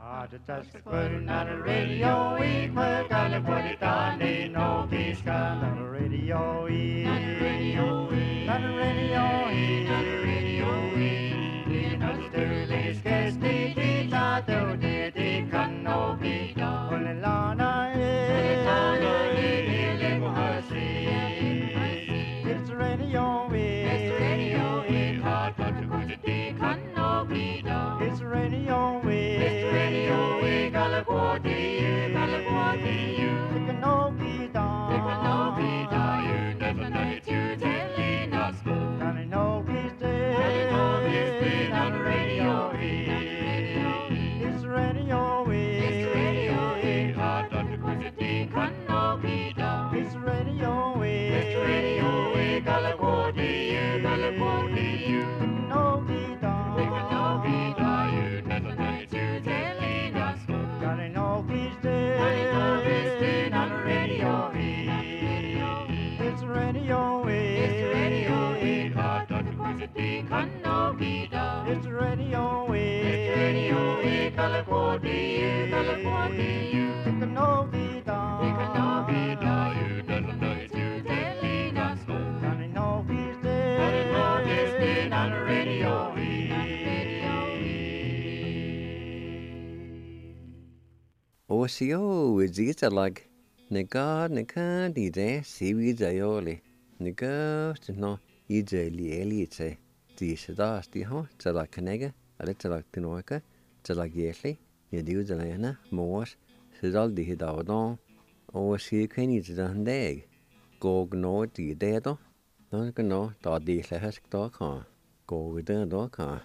Just putting on the radio, we gotta put it on, ain't no peace on the radio, on the radio, on the radio, on the radio, in Australia's case, they thought they can no be done. Olelana, it's radio, it's radio, hard to put it, they can no be done. It's radio, California, they can no be done. They can no be done. You never know it, you telling us. Gonna know he's dead. On the radio, it's radio, it's radio, hard to put it, they can no be done. It's radio, California, they can no be done. They can no be done. You never know it, you telling us. Gotta know he's dead. On the radio, it's radio, it's radio, hard to put it, they can no be done. It's radio, California, they can no be done. They can no be done. You never know it, you telling us. Gotta know he's dead. Gotta know he's dead. On the radio, Osio is it like Nega Ide, seaweeds aioli. Nega to no Ideli Elite. The Sadas, the ho, to like Canega, a little like Tinoka, to like Yesli, you do the Lana, Moors, Sidal the Hidadon, or see Kenny to the Dag. Go no the dedo. No, no, dot the Lahask dog car. Go with the dog car.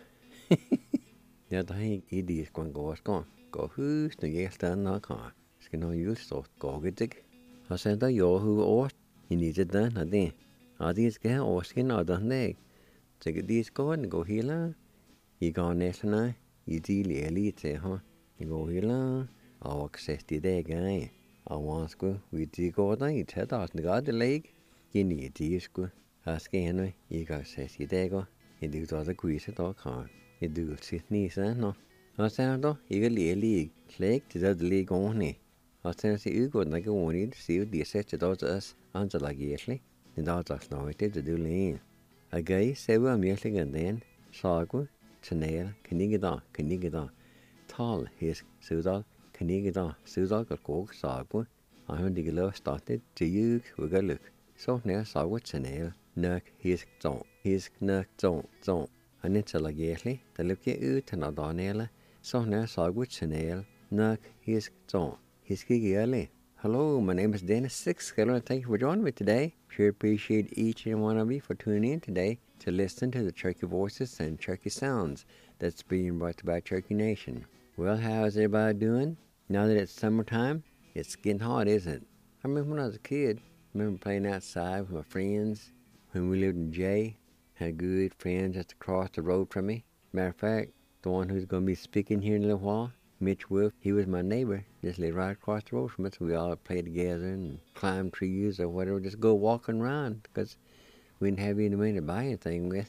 The other idiot going go gone. Go who's the yes no car. Skin no use so go get it. I said that you who ought, you needed done a day. Are these get or skin or done leg? Take these go and go healer. You go national, you deal elite, huh? You go healer, I'll access the day guy. I want go, we dig go down, you head out the god the leg. You need these go. Ask anyway, you got access the day go. You do the other quiz at all car. You do sit knees, no. I said, though, you get a league, leg to the league only. I said, you go like a warning to see the set to those us under like yearly. The dogs know it to do lean. A guy said, well, merely and then, Sagu, Chanel, Canigada, Tall, his Sudal, Canigada, Sudal got coke, Sagu. I heard the love started to you, we got look. So now Sagu Chanel, Nuck, his Nuck, zone. And it's a like yearly, the look at you to not on so now Sagu Chanel, Nuck, his zone. His early. Hello, my name is Dennis Six. Thank you for joining me today. Sure appreciate each and one of you for tuning in today to listen to the Cherokee voices and Cherokee sounds that's being brought to by Cherokee Nation. Well, how's everybody doing? Now that it's summertime, it's getting hot, isn't it? I remember when I was a kid, I remember playing outside with my friends when we lived in Jay. Had good friends just across the road from me. Matter of fact, the one who's going to be speaking here in a little while, Mitch Wolf, he was my neighbor, just lived right across the road from us. We all played together and climbed trees or whatever, just go walking around because we didn't have any money to buy anything with.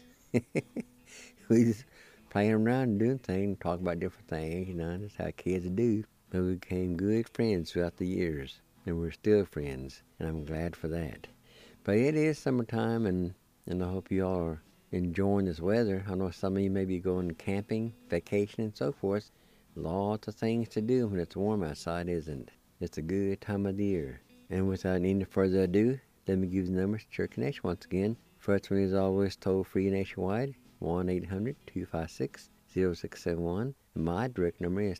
We just playing around and doing things, talk about different things, that's how kids do. But we became good friends throughout the years, and we're still friends, and I'm glad for that. But it is summertime, and I hope you all are enjoying this weather. I know some of you may be going camping, vacation, and so forth. Lots of things to do when it's warm outside, isn't it? It's a good time of the year. And without any further ado, let me give the numbers to Cherokee Nation once again. First one is always toll-free nationwide, 1-800-256-0671. My direct number is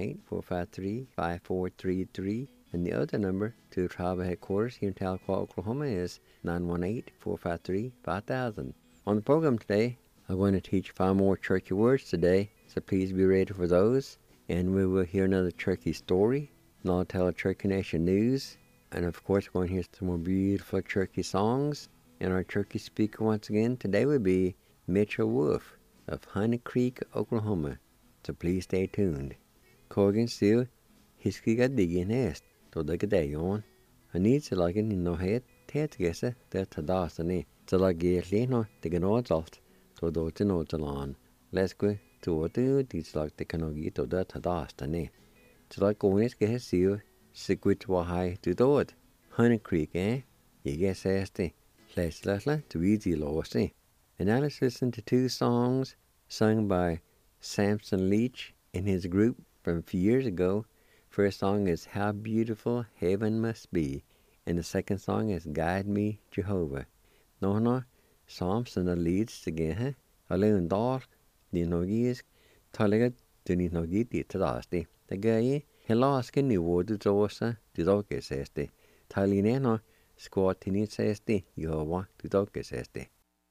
918-453-5433. And the other number to tribal headquarters here in Tahlequah, Oklahoma is 918-453-5000. On the program today, I'm going to teach 5 more Cherokee words today, so please be ready for those. And we will hear another Cherokee story, and I'll tell a Cherokee Nation news. And of course, we're going to hear some more beautiful Cherokee songs. And our Cherokee speaker once again today will be Mitchell Wolf of Honey Creek, Oklahoma. So please stay tuned. Corgan still, hiskiga digging nest, to the gadayon. I need to like in no head, tet gessa, that tadasani. To like gearly no, the ganods oft, to do to no to lawn. Let's go tuotu tislak teknologi to da tadastane. Tilak gonis ke siu sigwit wahai to dood. Honey Creek, You guess asti. Leslasla to easy lossy. And now let's listen to two songs sung by Samson Leach and his group from a few years ago. First song is How Beautiful Heaven Must Be, and the second song is Guide Me, Jehovah. No, Samson leads together. Alone dar, the nogis, Talaga, the nogiti tadasti. The guy, Helaskin, the water dosa, the doges esti. Talineno, squatini esti, Yova, the doges esti.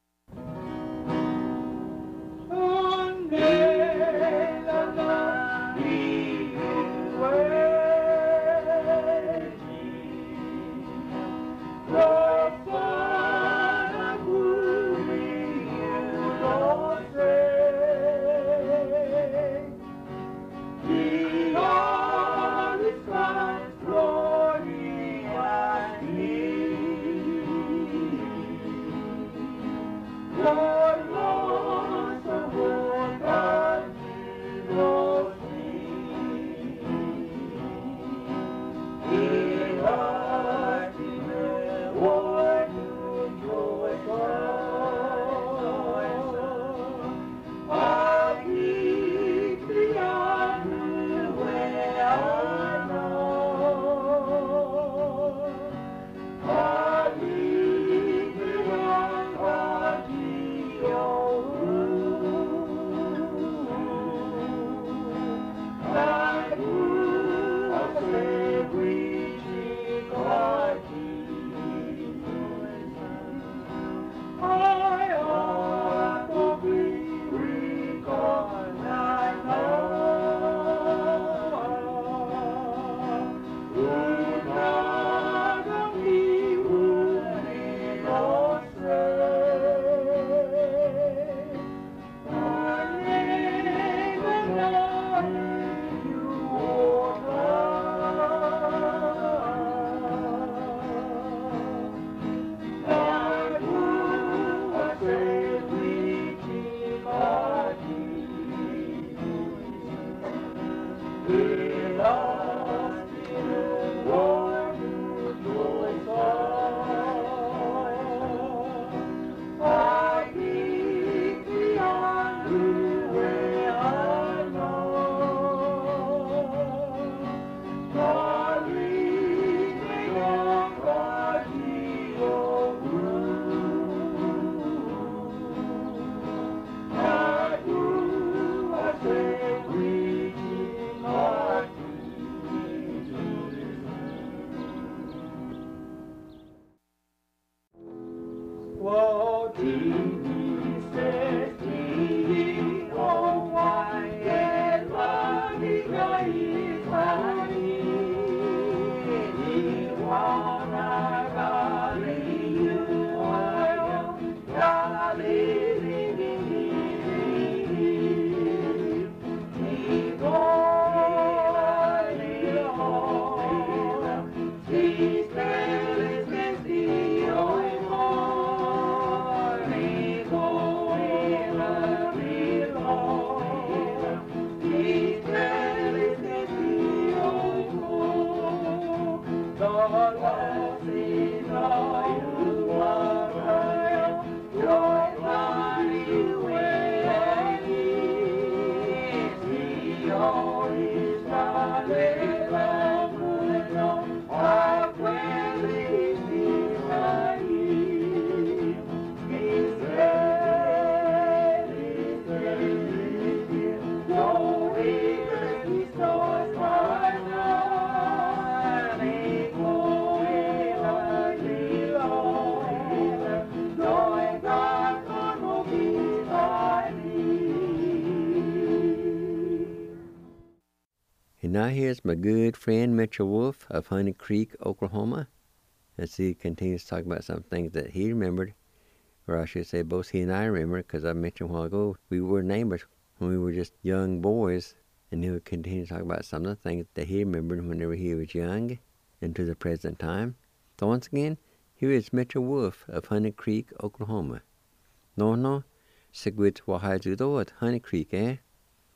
And now here's my good friend Mitchell Wolf of Honey Creek, Oklahoma, as he continues to talk about some things that he remembered, or I should say both he and I remember, because I mentioned a while ago we were neighbors when we were just young boys, and he would continue to talk about some of the things that he remembered whenever he was young and to the present time. So once again, here is Mitchell Wolf of Honey Creek, Oklahoma. No, sigwit wahai at Honey Creek,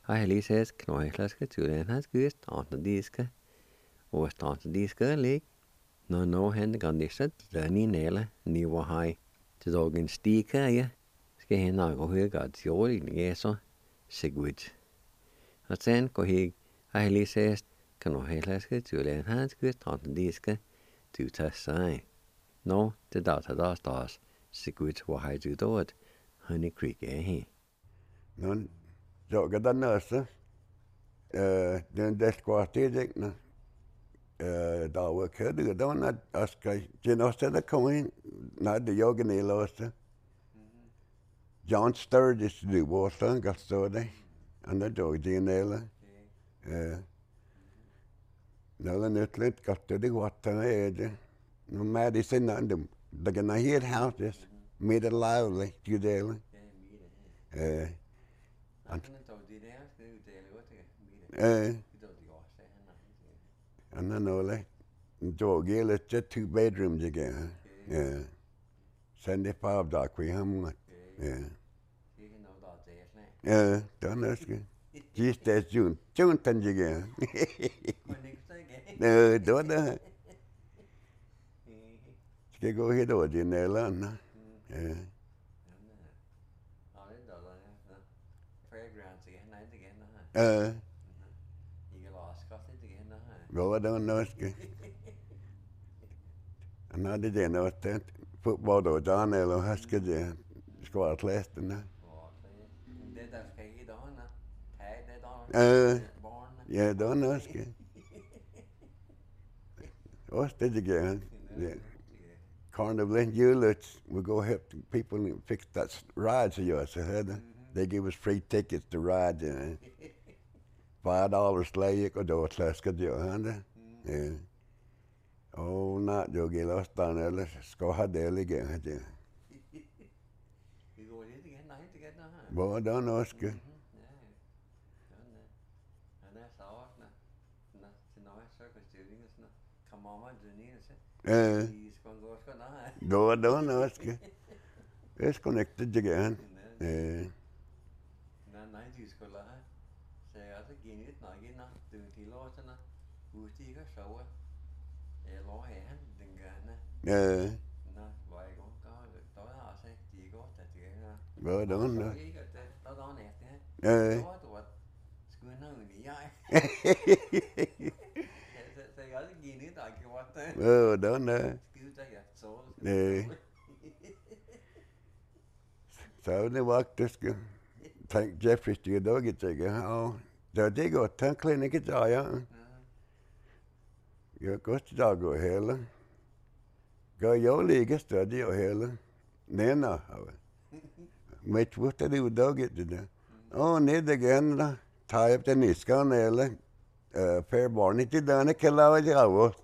Ahelises knoihlaska tulenhas gyst antadiska. Ost antadiska lik. No hen gandisat dani nela ni wahai. Tidogin stika ja. Ska hena go hugad joli nieso sigwid. At sen ko hig ahelises knoihlaska tulenhas gyst antadiska tu tasai. No, the data das sigwid wahai du dod. Honey Creek he. Nun, så den nurse, den kvarteret, da var kødet, da var jeg skal også der kom ind, når det joggen i låste. John Sturgis det var så godt så det, og der dog det nelle. Når den lidt godt det var det. No medicine and the gonna hear houses made it lively, you daily. And then all that. Dog it's just 2 bedrooms again. Yeah. 75 dock we have. Yeah. Don't ask me. Just as June. June tens again. No, don't know. Skal gå helt over din alder, ja. Gå der norske. Nå det er noget fodbold og dan eller hvad skal det skal atlæste, ne? Det der skal i dag, ja, der norske. Også det gerne. Carnival in Hewlett, we go help people fix that rides of yours. They give us free tickets to ride. $5 lejek og då slaskar det ju. Oh, not jag gillar oss där eller ska ha det ligga här. Vi går lite igen, nej, det kan det. Vad då norske? Han är så ordna. Till några cirkusstyrningar såna. Kan mamma döna sig. Då norske. It's connected again. Nej, de skulle ha. Så jeg også gennet nok igen, du til låserne. Ustiger sjove. Eller her, den gerne. Nå, hvor jeg går, der er også, de går, der de er. Hvad då? Der er næste. Du var sgu noget i jeg. Så jeg også gennet nok gjort det. Då nå. Skide der jeg så. Så det var det tänk Jeffries du dog it ja. Då det går tank klinik i ja. Jag går till dag och hela. Går jag ligga stöd och hela. Nena. Mitt vart det dog it det. Ned igen då. Ta upp den niskan eller per barn inte där kalla jag.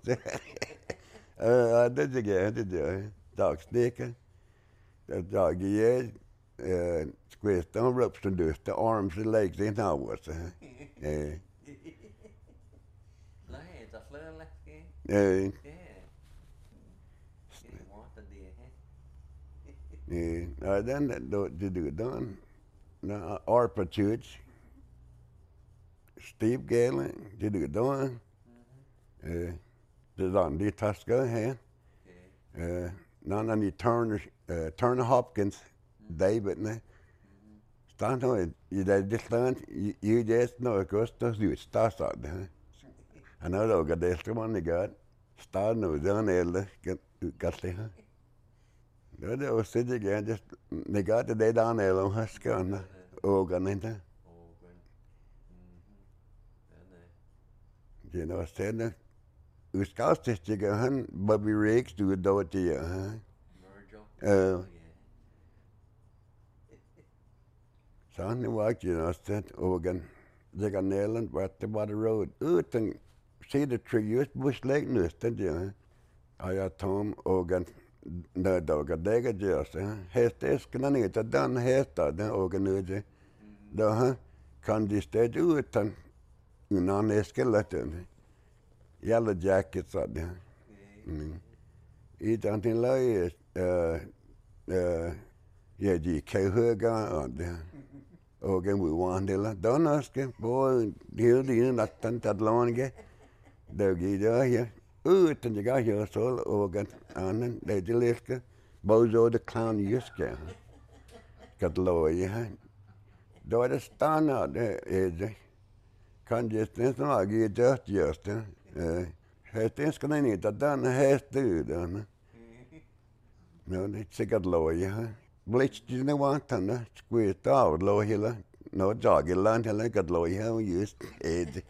Det dagsneka. Det dag är squeezed down ropes and do the arms and legs in hours. Nej, der flere læske. Then do done. Now ARPA church. Steve Galen did it done. The on the Tasca here. None of the Turner Hopkins. David, ne? Stand on you just learn you just know Augustus you start there. Another got this one they got. Start no down there got there. Det var sitt igen just they got the day down there on Huskan organ inte. You know said Uskastistige han Bobby Riggs du då till Virgil. Han walked, said, Oregon, they got Nailand, right there by the road. And see the tree, bush lake nest, I got Tom, Oregon, the dog, a dagger just, Hest esken it, a done hest, the Oregon, the can this stage ut and non escalator. Yellow jackets out there. Eat until like, yeah, the K. Hurga out there. Ogen we wandela. Donaske, boy, here the that Tadlonge. They'll get here. Ten you got here, so Ogen, and they deliska. Bozo the clown yuska. Got low, yeah. Do I stand out there, is kan just nästan agit just. Hästens kan ni inte den hästduden. No, det är säkert loja. Blitz det var inte när skvit av loja. No jaggeland hela gat loja just ed.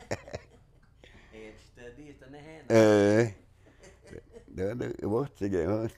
Det var det jag.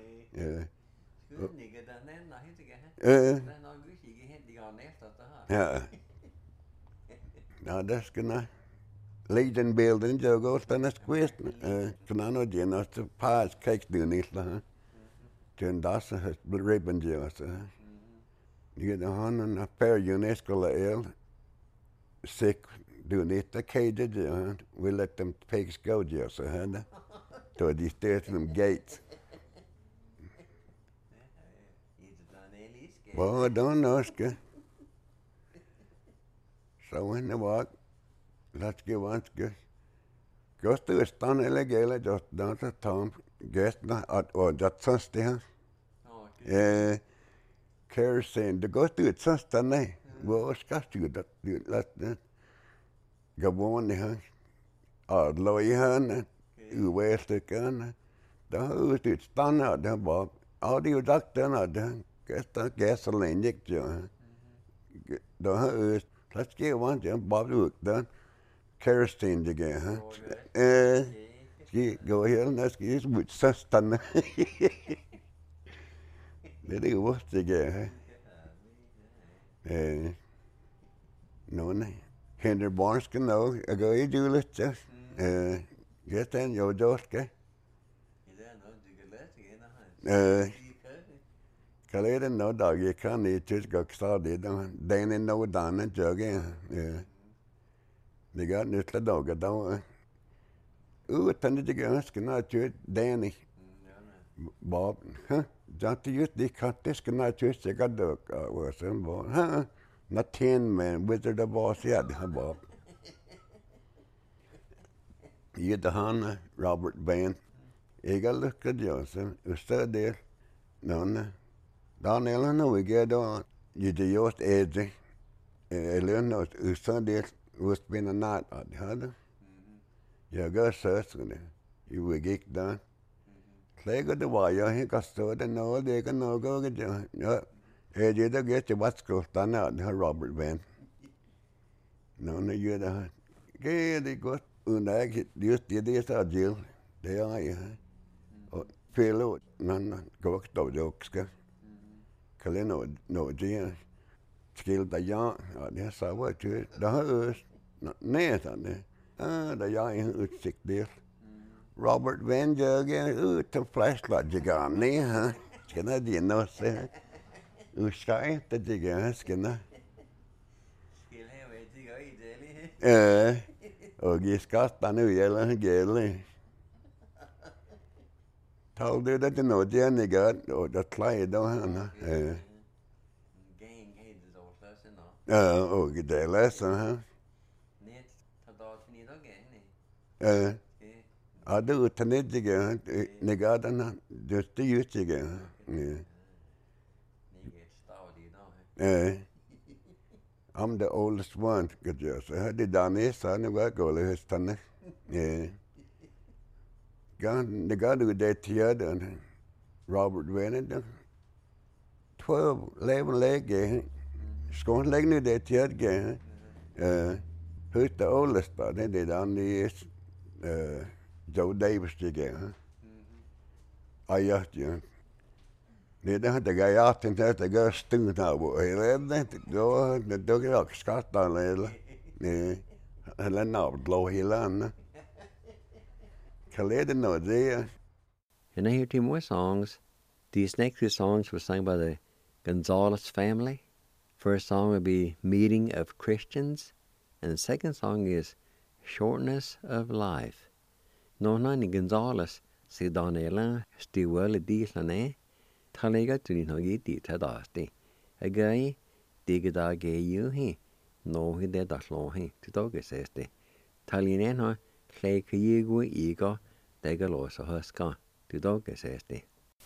Ja. Ja, det ska na. Leiden beelden jag går stanna skvist. Knano genas pass cakes doen isla. Den das has ribbon just. You get on and a pair UNESCO el sick doen it the cage we let them pigs go just to the stairs them gates. Well, I don't know. So when the walk, let's get once good. Goes to a stun illegally, just down to Tom, guest or just Sunday. Kerosene, the goes to it Sunday. Well, it's got to that, that. Go on the house. Or lawyer, you waste the gun. The house is stun out there, Bob. All the doctor out there. Get the gasoline, you. The house. Let's get one, Bob Luke done. Kerosene again, huh? Go ahead and let's get with Sustan. They do what again, huh? No, Hinder Barnes can know. I go, you do it, just. Get in your doske. Kaleden no dog, you can't eat just go started. Danny no down and jogging. They got this little dog, don't ooh, attended to go ask not to Danny. Bob, huh? Don't you use the cut this can not use the got dog was some boy, huh? Not 10 man, wizard the boss yet, huh, Bob? You the Hannah, Robert Band. You got look at Joseph, who stood there. No. Daniel, no, we get on. You do yours, Eddie. Eleanor, who stood there, was been a night at the other. You go search, you will get done. They got the wire, he got stood and no, they can no go get you. Yeah, Eddie, they get you what's going on out, her Robert Band. No, you the. Okay, they got. Undag just det är Jill. Det är ju. Och felot man går då också. Kaleno no det skill där jag det sa vad du det har nej så det. Det jag är utsikt där. Robert Van Juggen ut till flashlight jag nej ha. Ska det nå se. Uschai det jag ska na. Skill här vet jag i det. Och giskasta nu gäller. Told du det nå det ni got och det klai då han. Gang heter då så nå. Ja, och det läser han. Net ta då ni då gang ni. Ja, du tanet dig ni got den just det just dig. Ni get started då. I'm the oldest one, good job. So I did Danny, son, and I go to his son. Yeah. The guy who did the Robert Venn, 12, 11 leg, Scone leg new day the who's the oldest, but they did on the Joe Davis again. I asked you. Det hade jag inte att jag stod av det då det dog jag skatta eller navlå hela kaleden och det. And I hear two more songs. These next two songs were sung by the Gonzalez family. First song would be Meeting of Christians, and the second song is Shortness of Life. No nani Gonzalez si Daniela stiwele di sane. Talega to no yiti tadasti. A guy Digada ge you he. No he de da lo he. To dog says de. Talien ho. Clay kayigwe ego. Degalo so huska. To dog says de.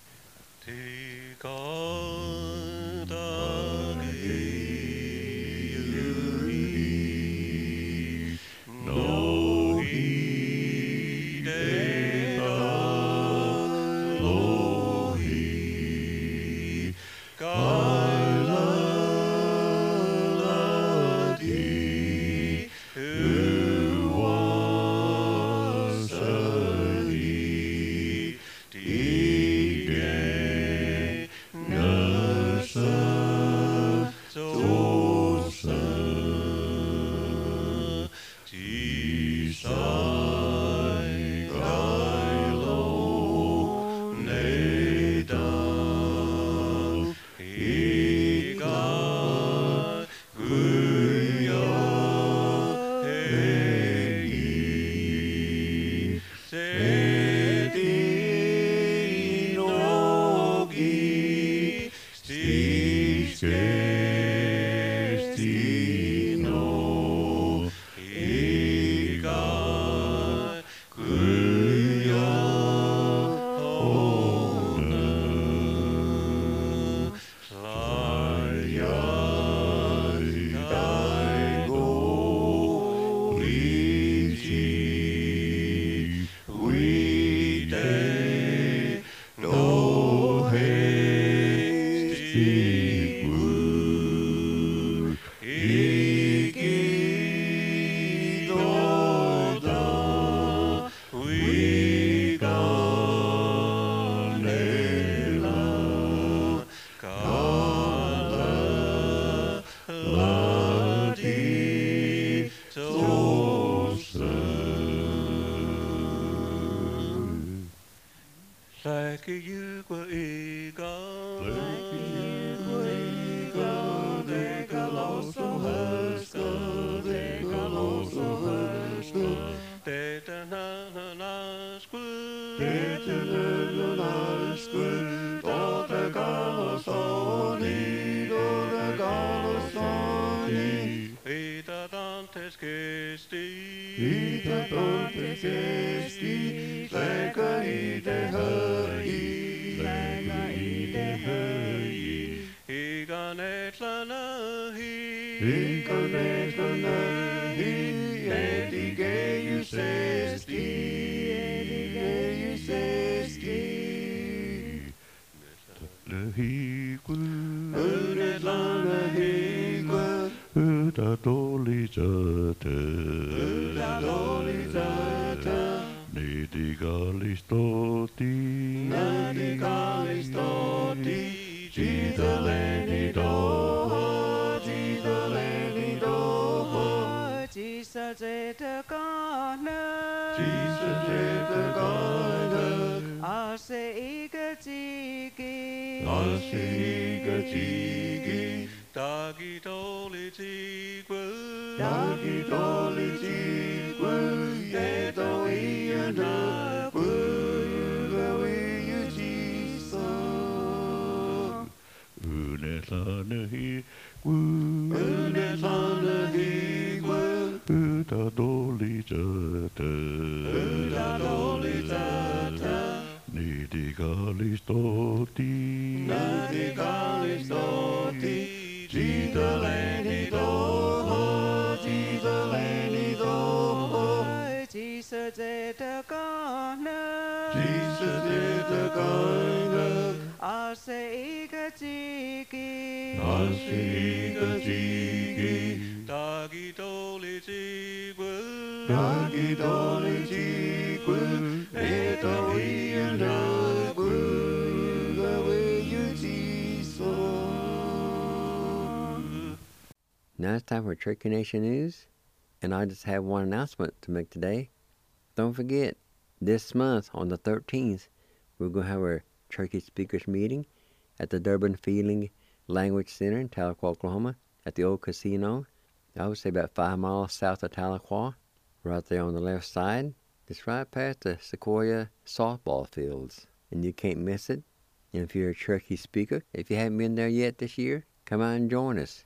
Now it's time for Turkey Nation News, and I just have one announcement to make today. Don't forget, this month on the 13th, we're going to have our Turkey Speakers meeting at the Durbin Feeling Language Center in Tahlequah, Oklahoma, at the old casino. I would say about 5 miles south of Tahlequah, right there on the left side. It's right past the Sequoia softball fields, and you can't miss it. And if you're a Turkey speaker, if you haven't been there yet this year, come out and join us.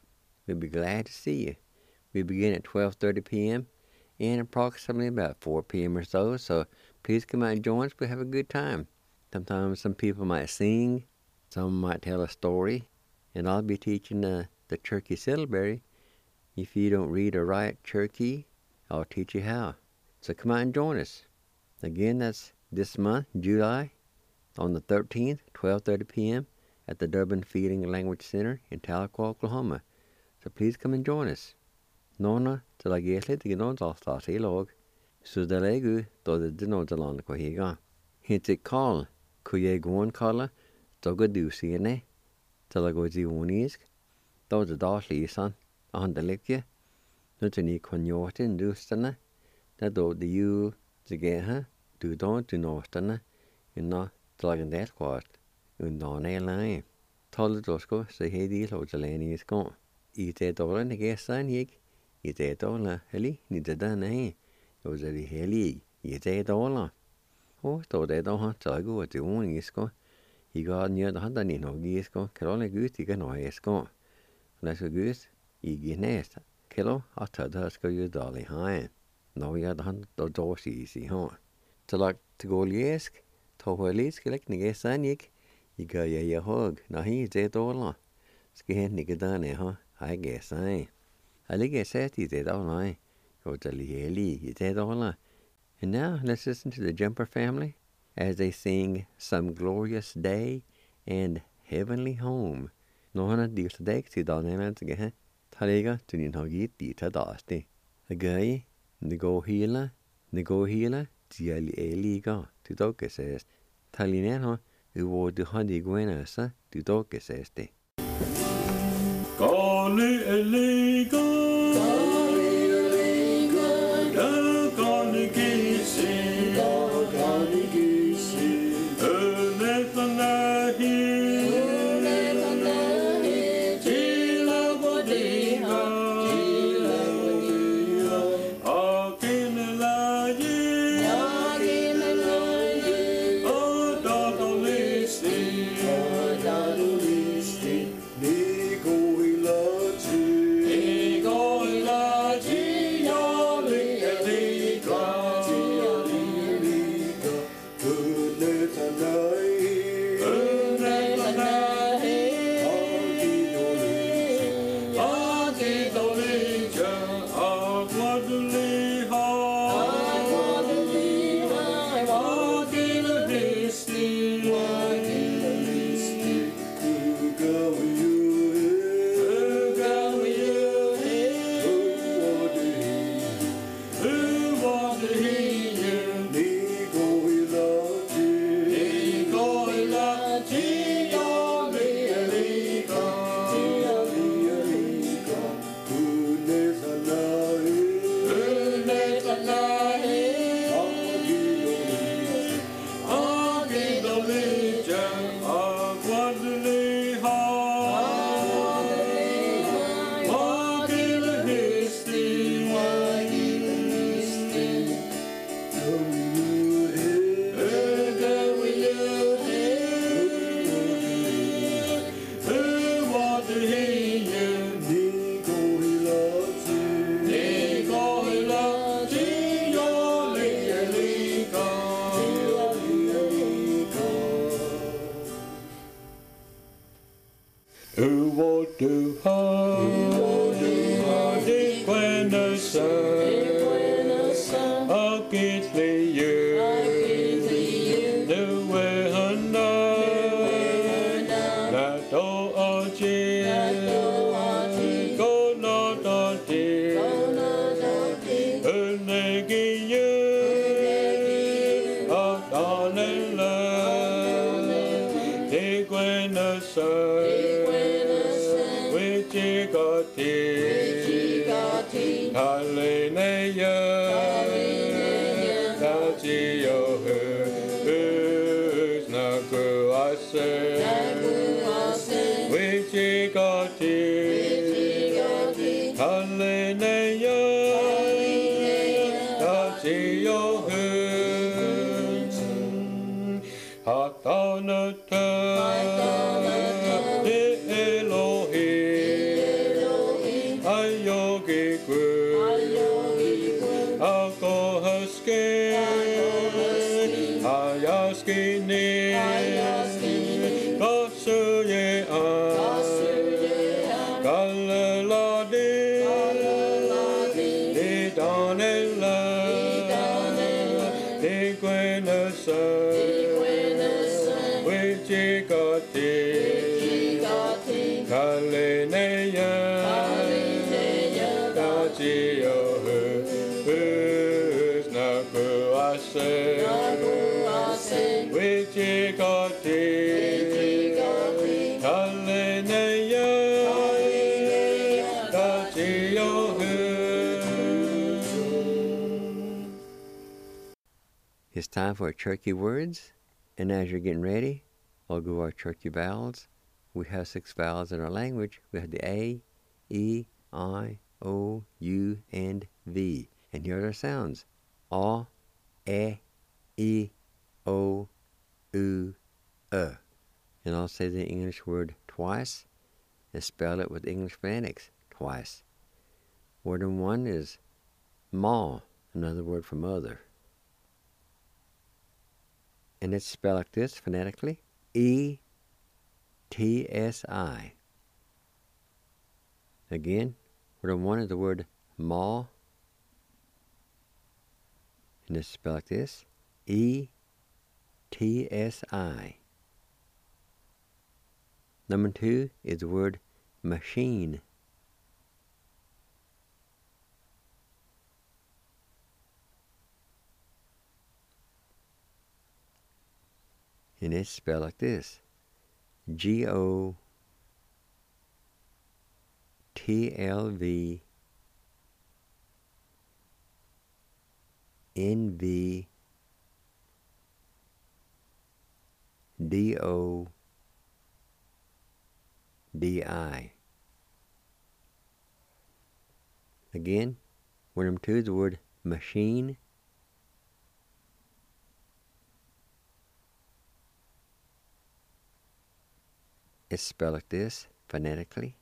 We'll be glad to see you. We begin at 12:30 p.m. and approximately about 4 p.m. or so please come out and join us. We'll have a good time. Sometimes some people might sing, some might tell a story, and I'll be teaching the Cherokee syllabary. If you don't read or write Cherokee, I'll teach you how. So come out and join us. Again, that's this month, July, on the 13th, 12:30 p.m. at the Durbin Feeding and Language Center in Tahlequah, Oklahoma. So please come and join us. Nona, til la gesli til gnon salsta silog. Så det legu, då det dino de land ko higa. Hinte call, kuye gwan kalla, doga du sine, til la go di unisk. Då det dasli san, andelikje. Nu til ni konjotin dustane. Da då de ju de geha, du don du nostane. Inna til la gendel kwart. Undane lai. Tal dosko se hedi lo jaleni isko. I te dolan gesan hig. I te dola heli ni te dane. Jo zeli heli I te dola. Ho to te do ha tagu te un isko. I ga nya da handa ni no isko. Krole gut I ga no isko. Leso gut I ginest. Kilo atta da sko ju dali ha. No ya da han do dosi si ha. Talak te goliesk. To holis kelek ni gesan hig. I ga ya hog na hi te dola. Ske ni ga dane ha. I guess I guess that is it all I go to Lieli, it all. And now let's listen to the Jumper family as they sing Some Glorious Day and Heavenly Home. No hana dir to dek to Donald to get Taliga to Ninhogit Dita Dasti. A guy, the go healer, Tiali Eliga to Doka says Talinero, who would the honey guenasa to Doka says they. Kali eliga, da kali kisi, unefanahi, tila bodiha, akinelaji, odadolisti. Alkohuskin, Hayaskini, Kasuye Galaladi, Donella, Quenessa, Wichikoti, Kalineya, Dachio, Nakuase, Wichikoti, Kalineya, Dachio. It's time for our churchy words, and as you're getting ready, I'll go our churchy vowels. We have 6 vowels in our language. We have the A, E, I, O, U, and V. And here are their sounds. A, E, O, U, And I'll say the English word twice and spell it with English phonetics twice. Word number 1 is ma, another word for mother. And it's spelled like this phonetically, E-T-S-I. Again, word number 1 is the word ma, and it's spelled like this, E-T-S-I. Number 2 is the word machine. And it's spelled like this, G-O-T-L-V-N-V-D-O-D-I. Again, word number 2 is the word machine. It's spelled like this, phonetically,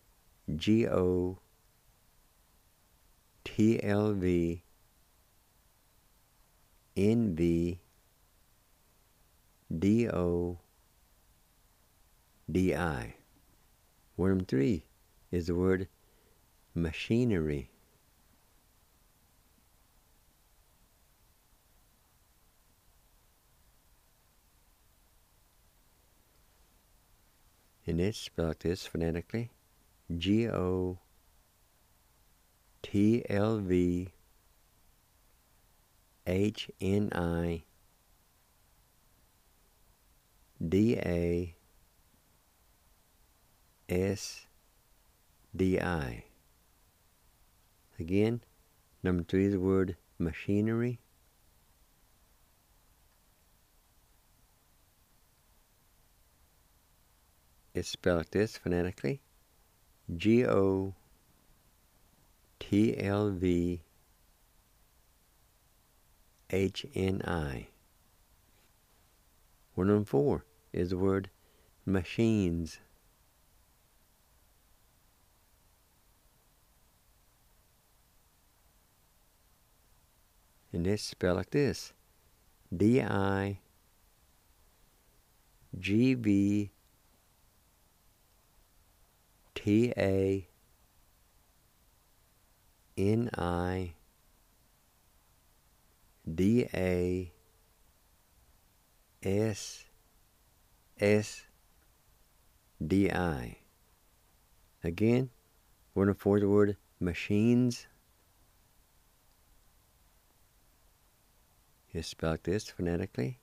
G-O-T-L-V-N-V-D-O-D-I. Word number 3 is the word machinery. And it's spelled like this phonetically, G-O-T-L-V-H-N-I-D-A-S-D-I. Again, number 3 is the word machinery. It's spelled like this phonetically, G-O-T-L-V-H-N-I. Word number 4 is the word machines. And it's spelled like this, D-I-G-V-T-A-N-I-D-A-S-S-D-I. Again, word number 4 is the word machines. It's spelled like this phonetically,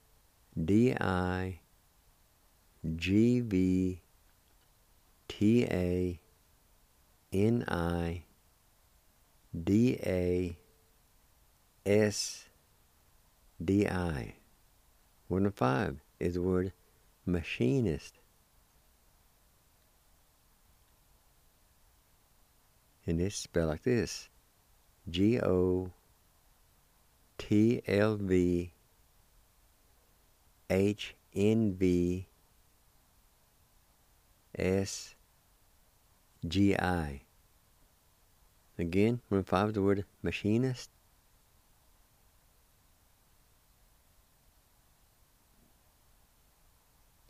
D-I-G-V-T-A-N-I-D-A-S-D-I. Word number 5 is the word machinist. And it's spelled like this, G-O-T-L-V-H-N-V-S-G-I. Again, word number 5 is the word machinist.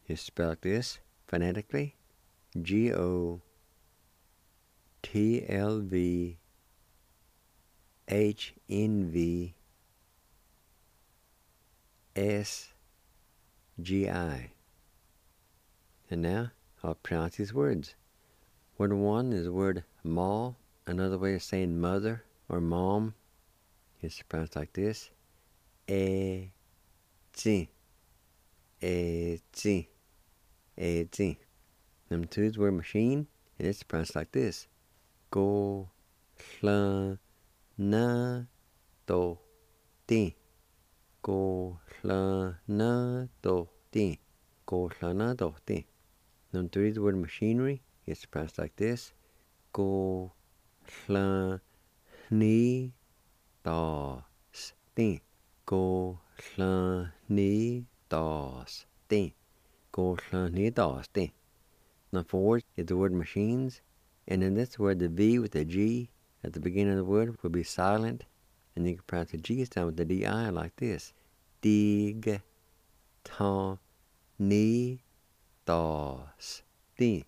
is spelled this phonetically. GOTLVHNVSGI. And now I'll pronounce these words. Word 1 is the word ma. Another way of saying mother or mom is pronounced like this. E-T. E-T. E-T. Number 2 is the word machine, and it's pronounced like this. Go, hla, na, do, ti. Go, hla, na, do, ti. Go, hla, na, do, ti. Number 3 is the word machinery. It's pronounced like this. Go, hla, ni, dos, ti. Go, hla, ni, dos, ti. Go, hla, ni, dos, ti. Number 4 is the word machines, and in this word the V with the G at the beginning of the word will be silent, and you can pronounce the G sound with the D-I like this. Dig, ta, ni, dos, ti.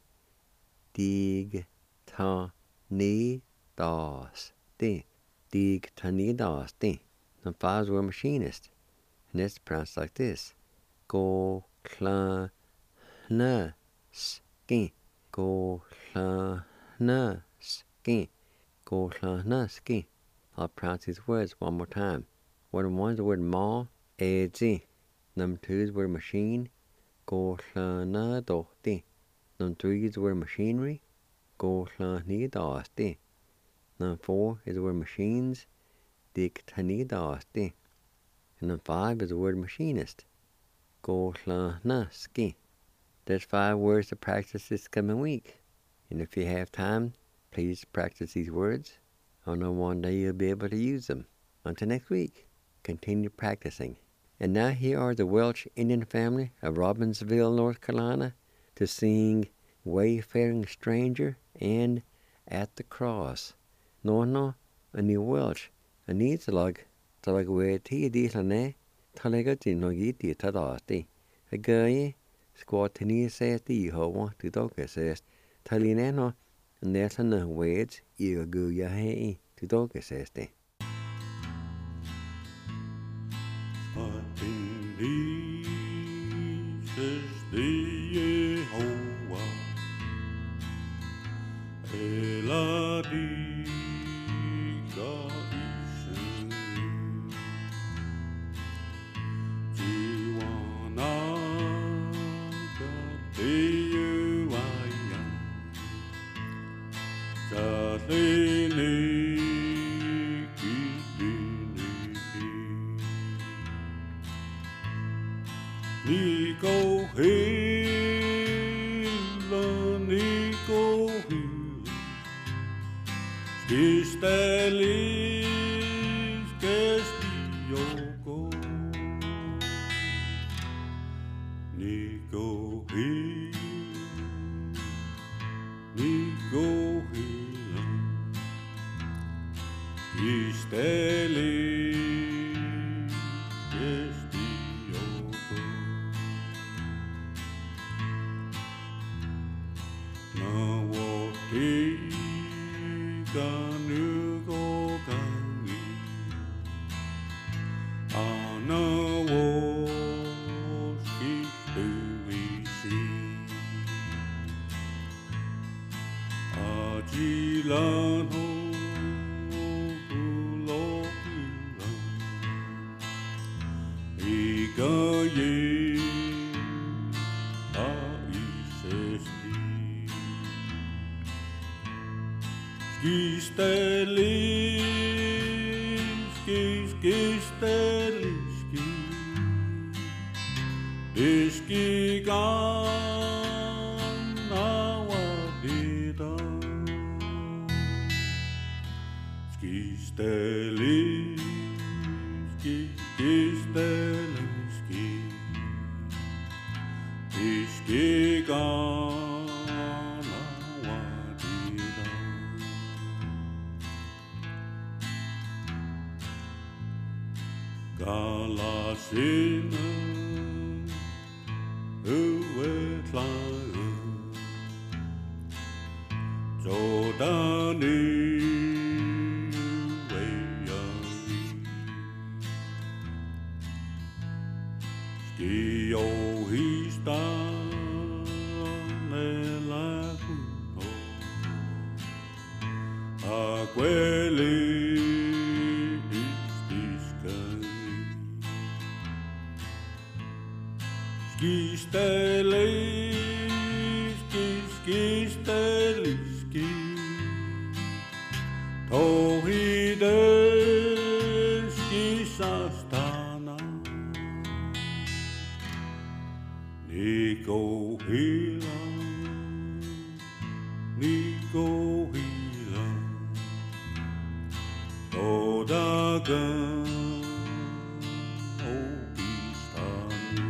Dig, ta, ni, dos, ti. Dig, ta, ni, dos, ti. Number 5 is the word machinist, and it's pronounced like this. Go, kla, na, ski. Go, hla, na, ski. Go, hla, na, ski. I'll pronounce these words one more time. Word 1 is the word ma, e-zi. Number 2 is the word machine. Go, hla, na, do, ti. Number 3 is the word machinery. Go, hla, ni, dos, ti. Number 4 is the word machines. Dig, ta, ni, dos, ti. And number 5 is the word machinist. Go, hla, na, ski. There's 5 words to practice this coming week. And if you have time, please practice these words. I know one day you'll be able to use them. Until next week, continue practicing. And now here are the Welsh Indian family of Robbinsville, North Carolina, to sing Wayfaring Stranger and At the Cross. No, ani Welsh, ani talag we ti di lane, talega no yiti tadasti. A guy. Squatini says the Yehovah to Doka says, Talinano, and there's another words, you go ya hey, to Doka says the. Squatini says the Yehovah, Eladi ga isen, Jiwana. Nico Hill, Stistelis, Gestiogo, Nico Hill, Stistelis, Gestiogo. Uwe klein Jordani Ski o hista nella cuno a quelli istiscani ski steli ski tohide ski sastana Nico hila Odagan Obistani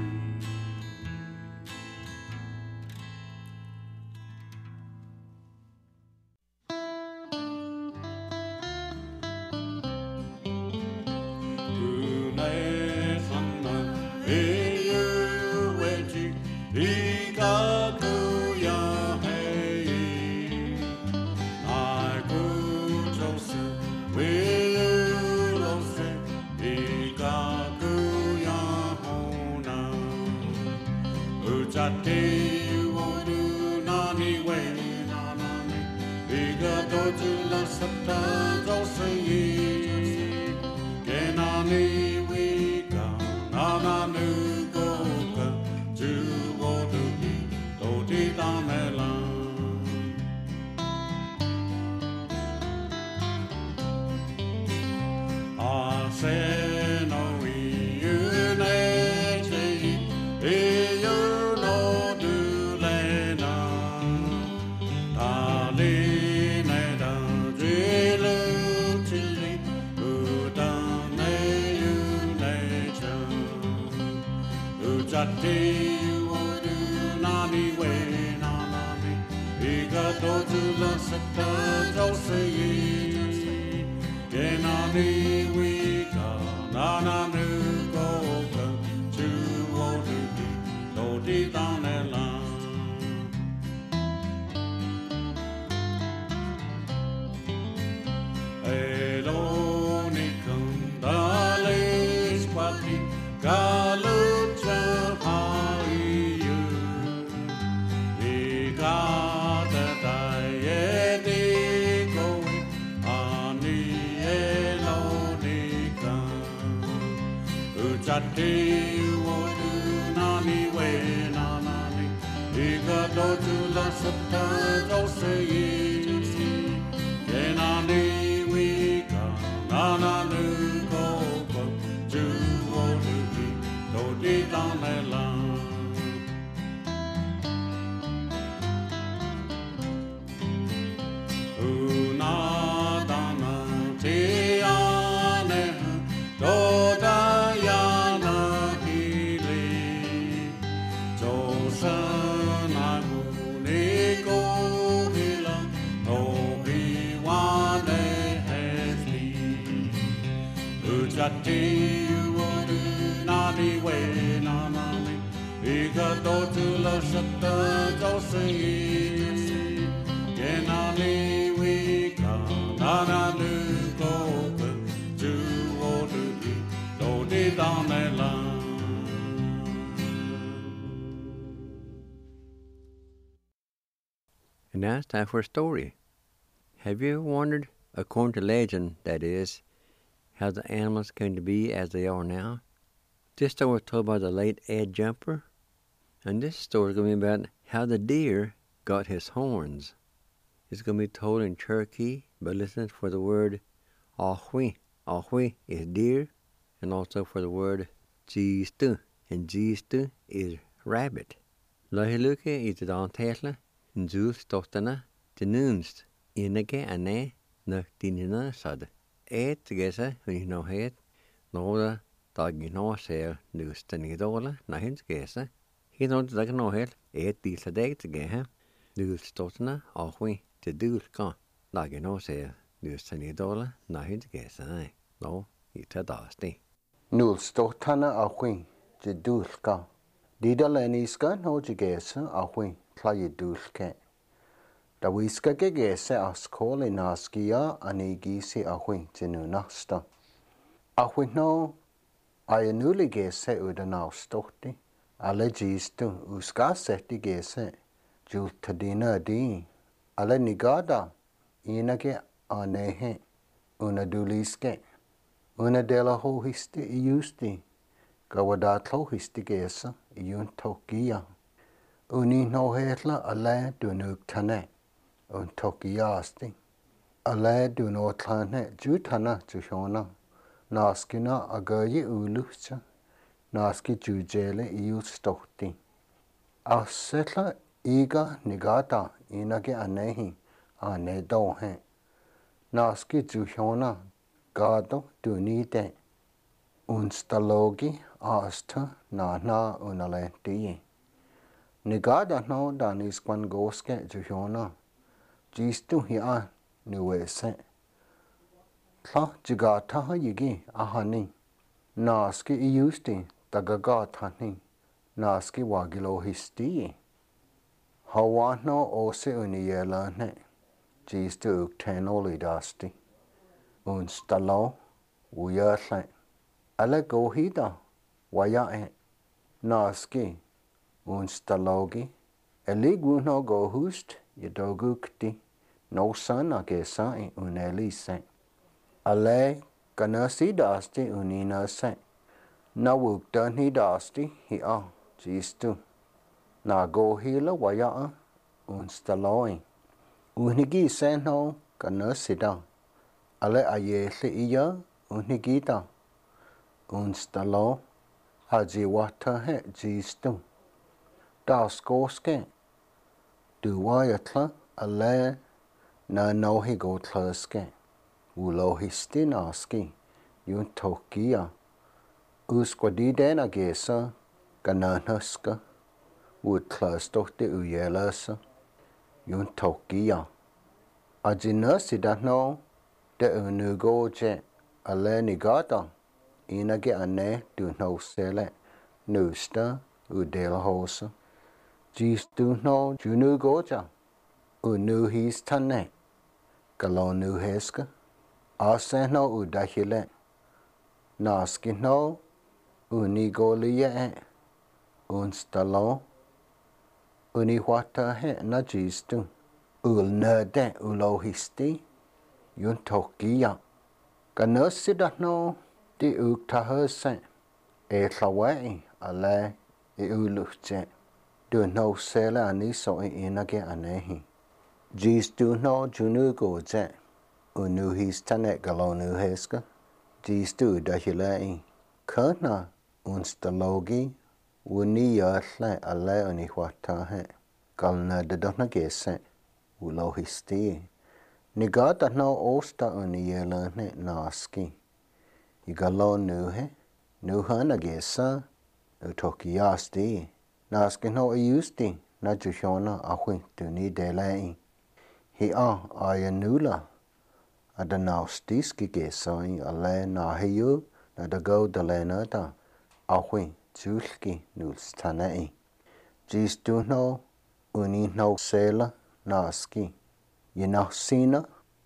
And now it's time for a story. Have you ever wondered, according to legend, that is, how the animals came to be as they are now? This story was told by the late Ed Jumper, and this story is going to be about how the deer got his horns. It's going to be told in Cherokee, but listen for the word ahwi. Ahwi is deer, and also for the word geestu, and geestu is rabbit. Lahiluke is the Dantesla, and Zeus Tostana, the Nunst, Inage Ane, Nuktinina Sad. Ed together, when you know head, Noda, Dagino Sel, Nustanidola, Nahins Gesa. He knows that I can know head, Ed Disa Day together, Zeus Tostana, Ahwi, the Dulce Con, Dagino Sel, Nustanidola, Nahins Gesa. No, it's a dusty. Nul Stotana Ahwi, the Dulce Con. Didaleniska no jigesa ahui tlayidulke. Da wiska gegese askoli naskia anigisi ahui tinunasta. Ahui no ayanuli gese udanaustohti. Ale gistu uskaseti gese jultadina di. Ale nigada inage anehe unaduliske. Unadela hohisti iusti. Gawadatlo histigesa iun tokia. Uni no hetla ale dunuk tane. Un tokiasti. Ale dunotlane jutana jushona. Naskina agayi ulucha. Naski jujele iustohti. Asetla iga nigata inage anehi ane dohe. Naski jushona gado dunite. Unstalogi asta na unalenti. Nigada no danis kwan goske juhona. Jistu hiya nuese. Tla jigata ha yigi ahani. Naski iusti tagagatani. Naski wagilo histi. Hawa no ose uniyelane. Jistu uktenoli dasti. Unstalo uyerle. Ale gohida wayae naski unstalogi eliguno gohust yedogukti no sana gesai unelise ale kanasidasti uninase nawuktanidasti hia jistu na gohila waya unstaloi unigi seno kanasida ale ayele iya unigita Unstalo hajiwata he jistu. Daskoske. Duwayatla ale na nohi gotlaske. Ulohisti naski. Yun tokia. Usquadidena gesa. Gananaska. Utlastohti uyelasa. Yun tokia. Ajinasida no. De unugoje. Ale nigata. Inage ane du no sele, nusta udela hosa. Jistu no junu goja, unu his tane, galonu heska. Ase no udahile, naski no unigolie unstalo, uniwata he na jistu. Ulnade ulohisti, yun tokia. Ganusida no. Di uktahose e tlawai ale e uluche. Du no sele aniso e inage anehi. Jistu no junugo je. Unuhis tane galonu heska. Jistu dahilei. Kana unstalogi. Uni yatle ale unihuatahe. Galna dedona gese. Ulohisti. Nigata no osta uniyelane naski. Igalo nuhe, nuhana gesa, utokiasti, naskino iusti, na jushona ahui tuni delei. Hia ayanula, adanaustiski gesai ale nahiyu, nadago dalenata, ahui julki nulstanei. Jistuno, unino sela, naski, yinasina,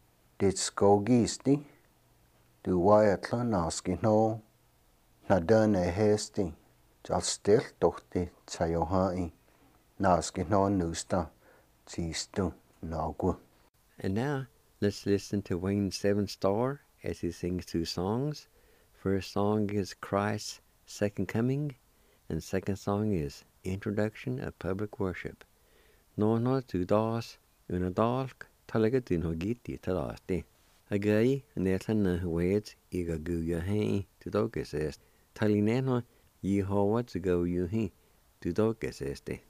ditskogisti, Duwayatla naski no nadane hesti jal stil tohti tayohai naski no nusta jistu nagu. And now, let's listen to Wayne Seven Star as he sings two songs. First song is Christ's Second Coming, and second song is Introduction of Public Worship. No tu das unadalk talaga dinhogiti talasti. Agai netan na huwed iga guya hei to doges est. Talineno ye hawa to go you he to doges este.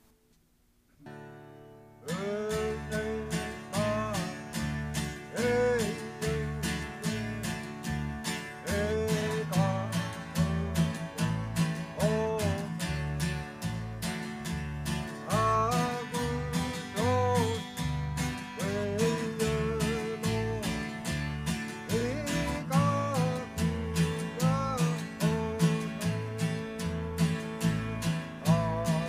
Oh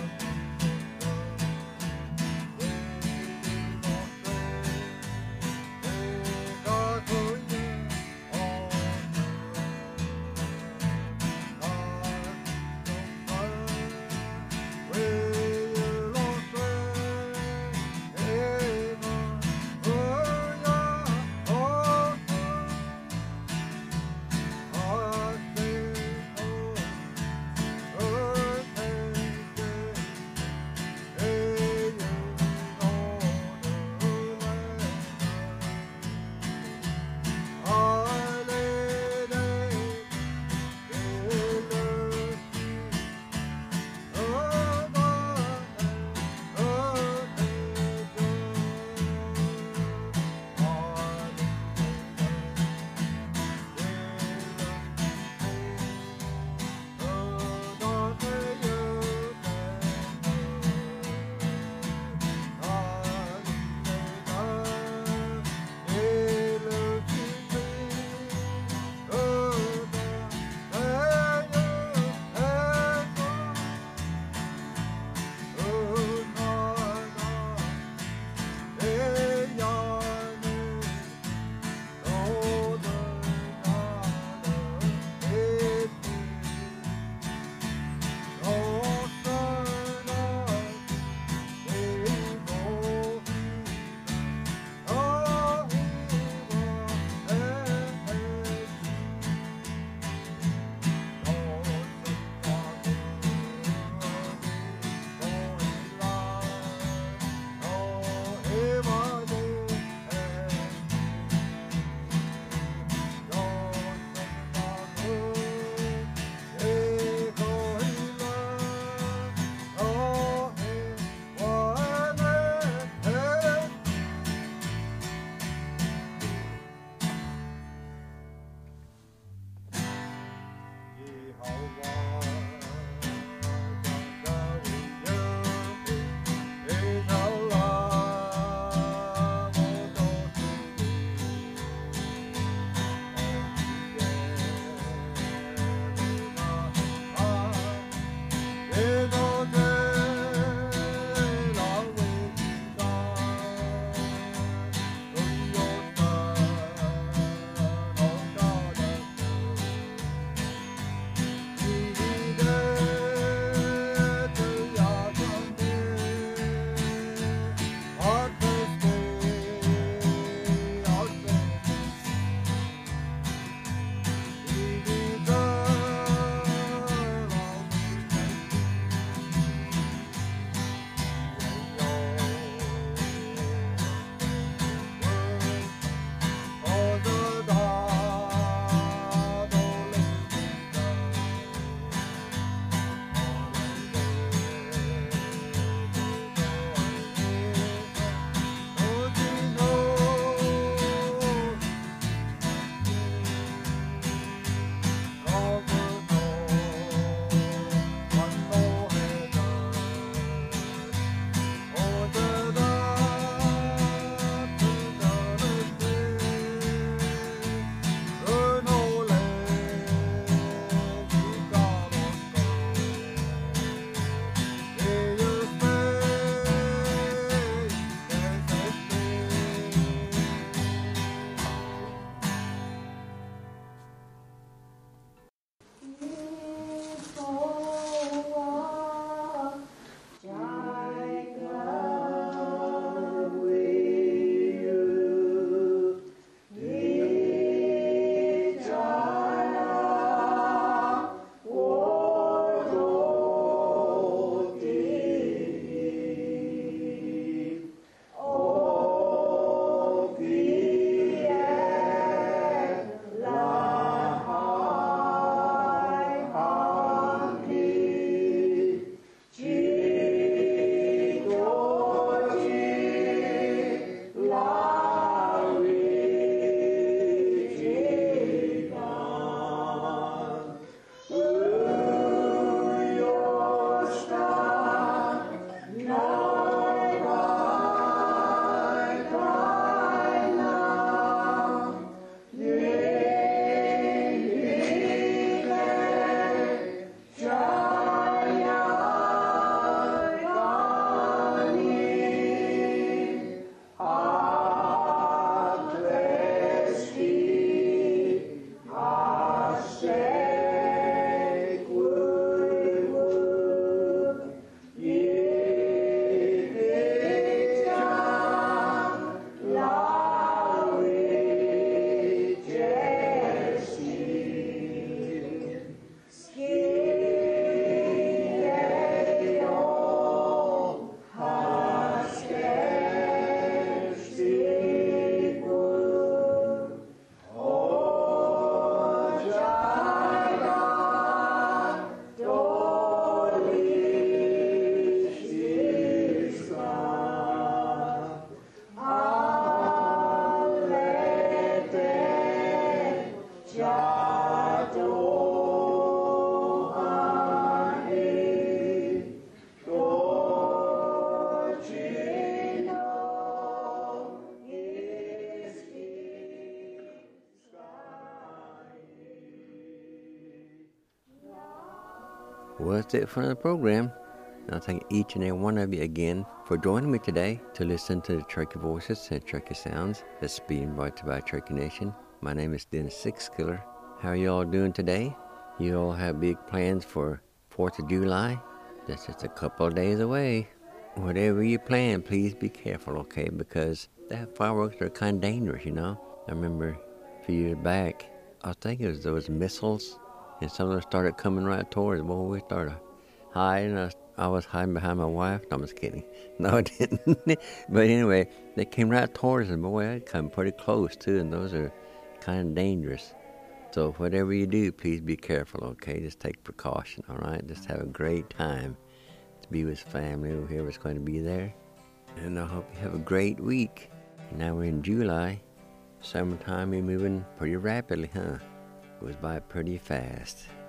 Well, that's it for the program. And I thank each and every one of you again for joining me today to listen to the Cherokee Voices and Cherokee Sounds that's being brought to you by Cherokee Nation. My name is Dennis Sixkiller. How are you all doing today? You all have big plans for 4th of July? That's just a couple of days away. Whatever you plan, please be careful, okay? Because that fireworks are kind of dangerous, you know? I remember a few years back, I think it was those missiles, and some of them started coming right towards us. Boy, we started hiding. I was hiding behind my wife. No, I'm just kidding. No, I didn't. But anyway, they came right towards us, and boy, they come pretty close, too, and those are kind of dangerous. So whatever you do, please be careful, okay? Just take precaution, all right? Just have a great time to be with family or whoever's going to be there. And I hope you have a great week. Now we're in July. Summertime is moving pretty rapidly, huh? Goes by pretty fast.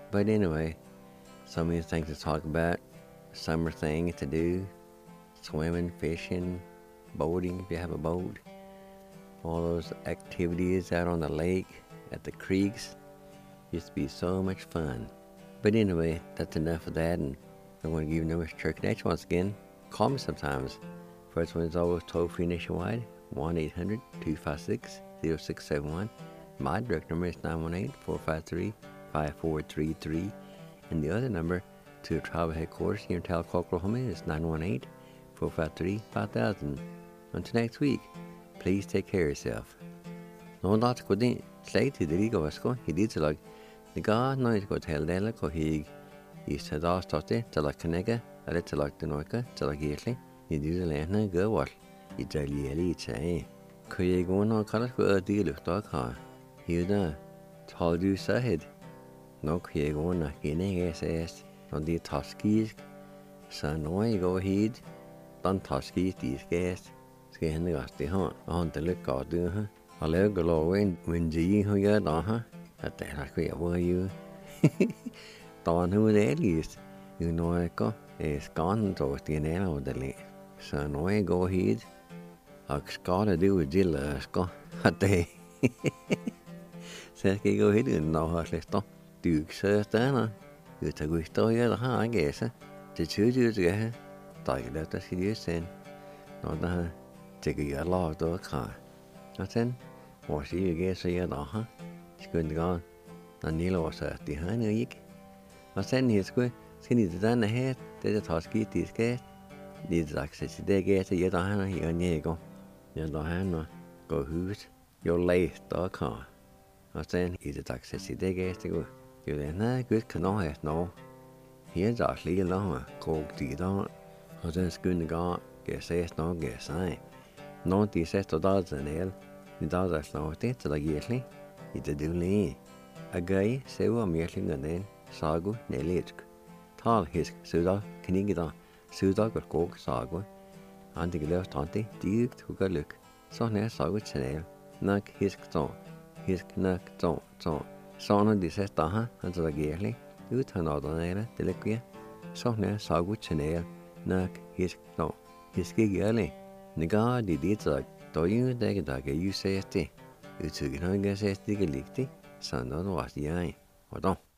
But anyway, so many things to talk about. Summer things to do. Swimming, fishing, boating if you have a boat. All those activities out on the lake, at the creeks. Used to be so much fun. But anyway, that's enough of that, and I want to give you numbers Church Connection once again. Call me sometimes. First one is always toll-free nationwide, 1-800-256-0671. My direct number is 918-453-5433. And the other number to the tribal headquarters here in Talcott, Oklahoma is 918-453-5000. Until next week, please take care of yourself. No lots go din, slay to the Rigo Vasco, he did like the God knows go tell Della ko he said all started to like Canega, a little like the Noika, to like Yearly, you do the land go what you tell ye say. Could you go on color for a deal of dog car? You know, told you said. No, could you go on a guinea SS on the Toskies? So no, you go ahead, don't Toskies these guests. Skin the gas the hunt, on the look out do her. I let go low when G who got on her. At that, I quit were you. Don who the least, you know, I go, it's gone to the nail of the lake. So no, I go ahead. I've got to do with Jilla, go a day. Says he go ahead and know how to stop. Duke says, Dana, you take with the I guess. The 2 years ago, take that as he said. Not the take a lot of car. That's in. Or see you guess a year, it's going to go. And Neil was at the hand a week. I send his good, skinny the done ahead, there's a Toski, this guest. These access to the gate, yet I have a Yego. Yet I have go who's your late dog car. I send he's a access to the gate to go. You then good canoe has no. Here's actually a long cold tea down. I then schoon the guard, get says no get sign. No, the says to dogs and ale. The dogs are slow to the yearly. It's a dooley. A guy, say, I'm yelling and then Sagu, Nelitsk. Tall his Suda, Knigida, Suda got coke, Sagu. And the left auntie, Duke took a look. So near Sagu Chanel, Nuck his zone, his knuck zone. So on the says Daha, and the yearly. You turn out on air, Deliquia. So near Sagu Chanel, Nuck his zone, his gig early. Niga did like, do you take a you say it? You took it on gas as the leakty, son of was the eye. Or don't.